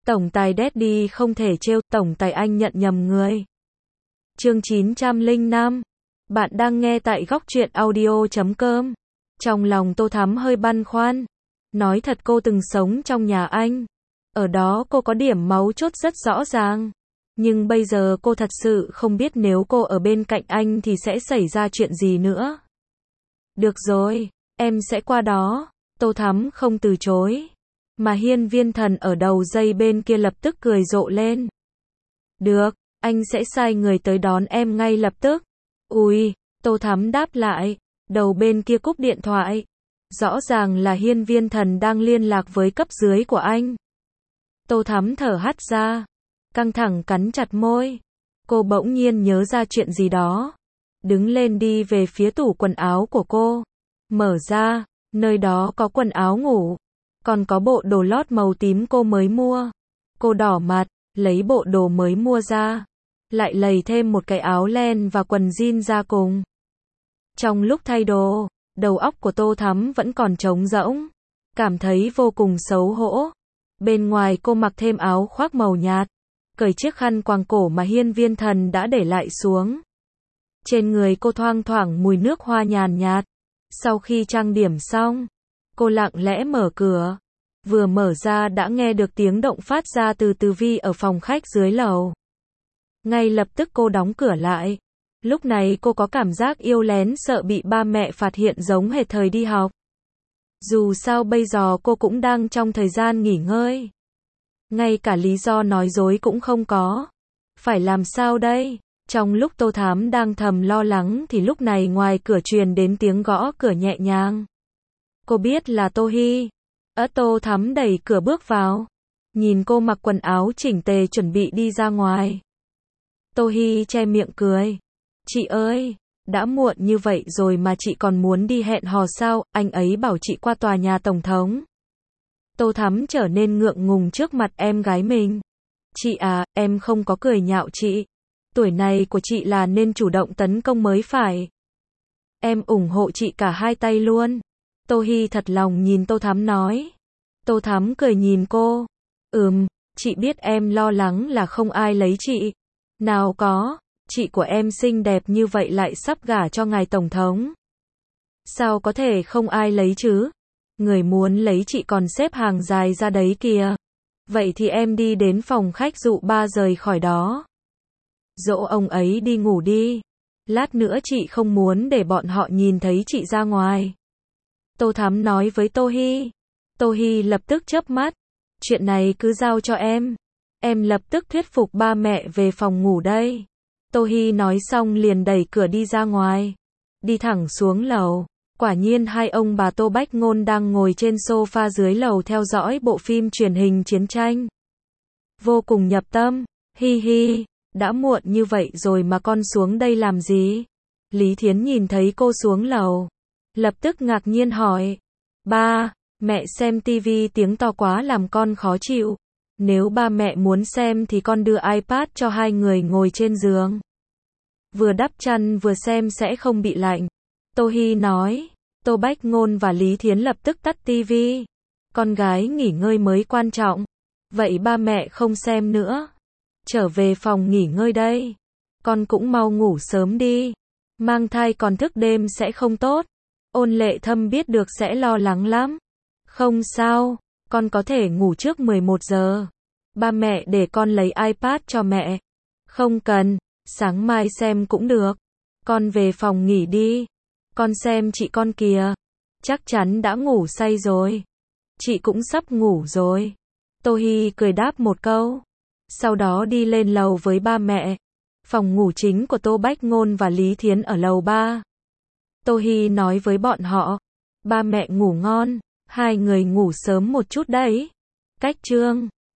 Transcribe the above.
Tổng tài Daddy không thể trêu, tổng tài anh nhận nhầm người. Chương 905. Bạn đang nghe tại góc truyện audio.com. Trong lòng Tô Thắm hơi băn khoăn. Nói thật cô từng sống trong nhà anh. Ở đó cô có điểm máu chốt rất rõ ràng. Nhưng bây giờ cô thật sự không biết nếu cô ở bên cạnh anh thì sẽ xảy ra chuyện gì nữa. Được rồi, em sẽ qua đó. Tô Thắm không từ chối. Mà Hiên Viên Thần ở đầu dây bên kia lập tức cười rộ lên. Được, anh sẽ sai người tới đón em ngay lập tức. Ui, Tô Thắm đáp lại. Đầu bên kia cúp điện thoại. Rõ ràng là Hiên Viên Thần đang liên lạc với cấp dưới của anh. Tô Thắm thở hắt ra. Căng thẳng cắn chặt môi. Cô bỗng nhiên nhớ ra chuyện gì đó. Đứng lên đi về phía tủ quần áo của cô. Mở ra, nơi đó có quần áo ngủ. Còn có bộ đồ lót màu tím cô mới mua. Cô đỏ mặt, lấy bộ đồ mới mua ra. Lại lầy thêm một cái áo len và quần jean ra cùng. Trong lúc thay đồ, đầu óc của Tô Thắm vẫn còn trống rỗng. Cảm thấy vô cùng xấu hổ. Bên ngoài cô mặc thêm áo khoác màu nhạt. Cởi chiếc khăn quàng cổ mà Hiên Viên Thần đã để lại xuống. Trên người cô thoang thoảng mùi nước hoa nhàn nhạt. Sau khi trang điểm xong, cô lặng lẽ mở cửa. Vừa mở ra đã nghe được tiếng động phát ra từ vi ở phòng khách dưới lầu. Ngay lập tức cô đóng cửa lại. Lúc này cô có cảm giác yêu lén sợ bị ba mẹ phát hiện giống hệt thời đi học. Dù sao bây giờ cô cũng đang trong thời gian nghỉ ngơi. Ngay cả lý do nói dối cũng không có. Phải làm sao đây? Trong lúc Tô Thắm đang thầm lo lắng thì lúc này ngoài cửa truyền đến tiếng gõ cửa nhẹ nhàng. Cô biết là Tô Hi. Tô Thắm đẩy cửa bước vào. Nhìn cô mặc quần áo chỉnh tề chuẩn bị đi ra ngoài. Tô Hi che miệng cười. Chị ơi, đã muộn như vậy rồi mà chị còn muốn đi hẹn hò sao? Anh ấy bảo chị qua tòa nhà tổng thống. Tô Thắm trở nên ngượng ngùng trước mặt em gái mình. Chị à, em không có cười nhạo chị. Tuổi này của chị là nên chủ động tấn công mới phải. Em ủng hộ chị cả hai tay luôn. Tô Hi thật lòng nhìn Tô Thắm nói. Tô Thắm cười nhìn cô. Chị biết em lo lắng là không ai lấy chị. Nào có, chị của em xinh đẹp như vậy lại sắp gả cho ngài tổng thống. Sao có thể không ai lấy chứ? Người muốn lấy chị còn xếp hàng dài ra đấy kìa. Vậy thì em đi đến phòng khách dụ ba rời khỏi đó. Dỗ ông ấy đi ngủ đi. Lát nữa chị không muốn để bọn họ nhìn thấy chị ra ngoài. Tô Thắm nói với Tô Hi. Tô Hi lập tức chớp mắt. Chuyện này cứ giao cho em. Em lập tức thuyết phục ba mẹ về phòng ngủ đây. Tô Hi nói xong liền đẩy cửa đi ra ngoài. Đi thẳng xuống lầu. Quả nhiên hai ông bà Tô Bách Ngôn đang ngồi trên sofa dưới lầu theo dõi bộ phim truyền hình chiến tranh. Vô cùng nhập tâm. Hi hi, đã muộn như vậy rồi mà con xuống đây làm gì? Lý Thiến nhìn thấy cô xuống lầu. Lập tức ngạc nhiên hỏi. Ba, mẹ xem tivi tiếng to quá làm con khó chịu. Nếu ba mẹ muốn xem thì con đưa iPad cho hai người ngồi trên giường. Vừa đắp chăn vừa xem sẽ không bị lạnh. Tô Hi nói. Tô Bách Ngôn và Lý Thiến lập tức tắt tivi. Con gái nghỉ ngơi mới quan trọng. Vậy ba mẹ không xem nữa. Trở về phòng nghỉ ngơi đây. Con cũng mau ngủ sớm đi. Mang thai còn thức đêm sẽ không tốt. Ôn Lệ Thâm biết được sẽ lo lắng lắm. Không sao, con có thể ngủ trước 11 giờ. Ba mẹ để con lấy iPad cho mẹ. Không cần, sáng mai xem cũng được. Con về phòng nghỉ đi. Con xem chị con kìa. Chắc chắn đã ngủ say rồi. Chị cũng sắp ngủ rồi. Tô Hi cười đáp một câu. Sau đó đi lên lầu với ba mẹ. Phòng ngủ chính của Tô Bách Ngôn và Lý Thiến ở lầu 3. Tô Hi nói với bọn họ. Ba mẹ ngủ ngon. Hai người ngủ sớm một chút đấy. Cách chương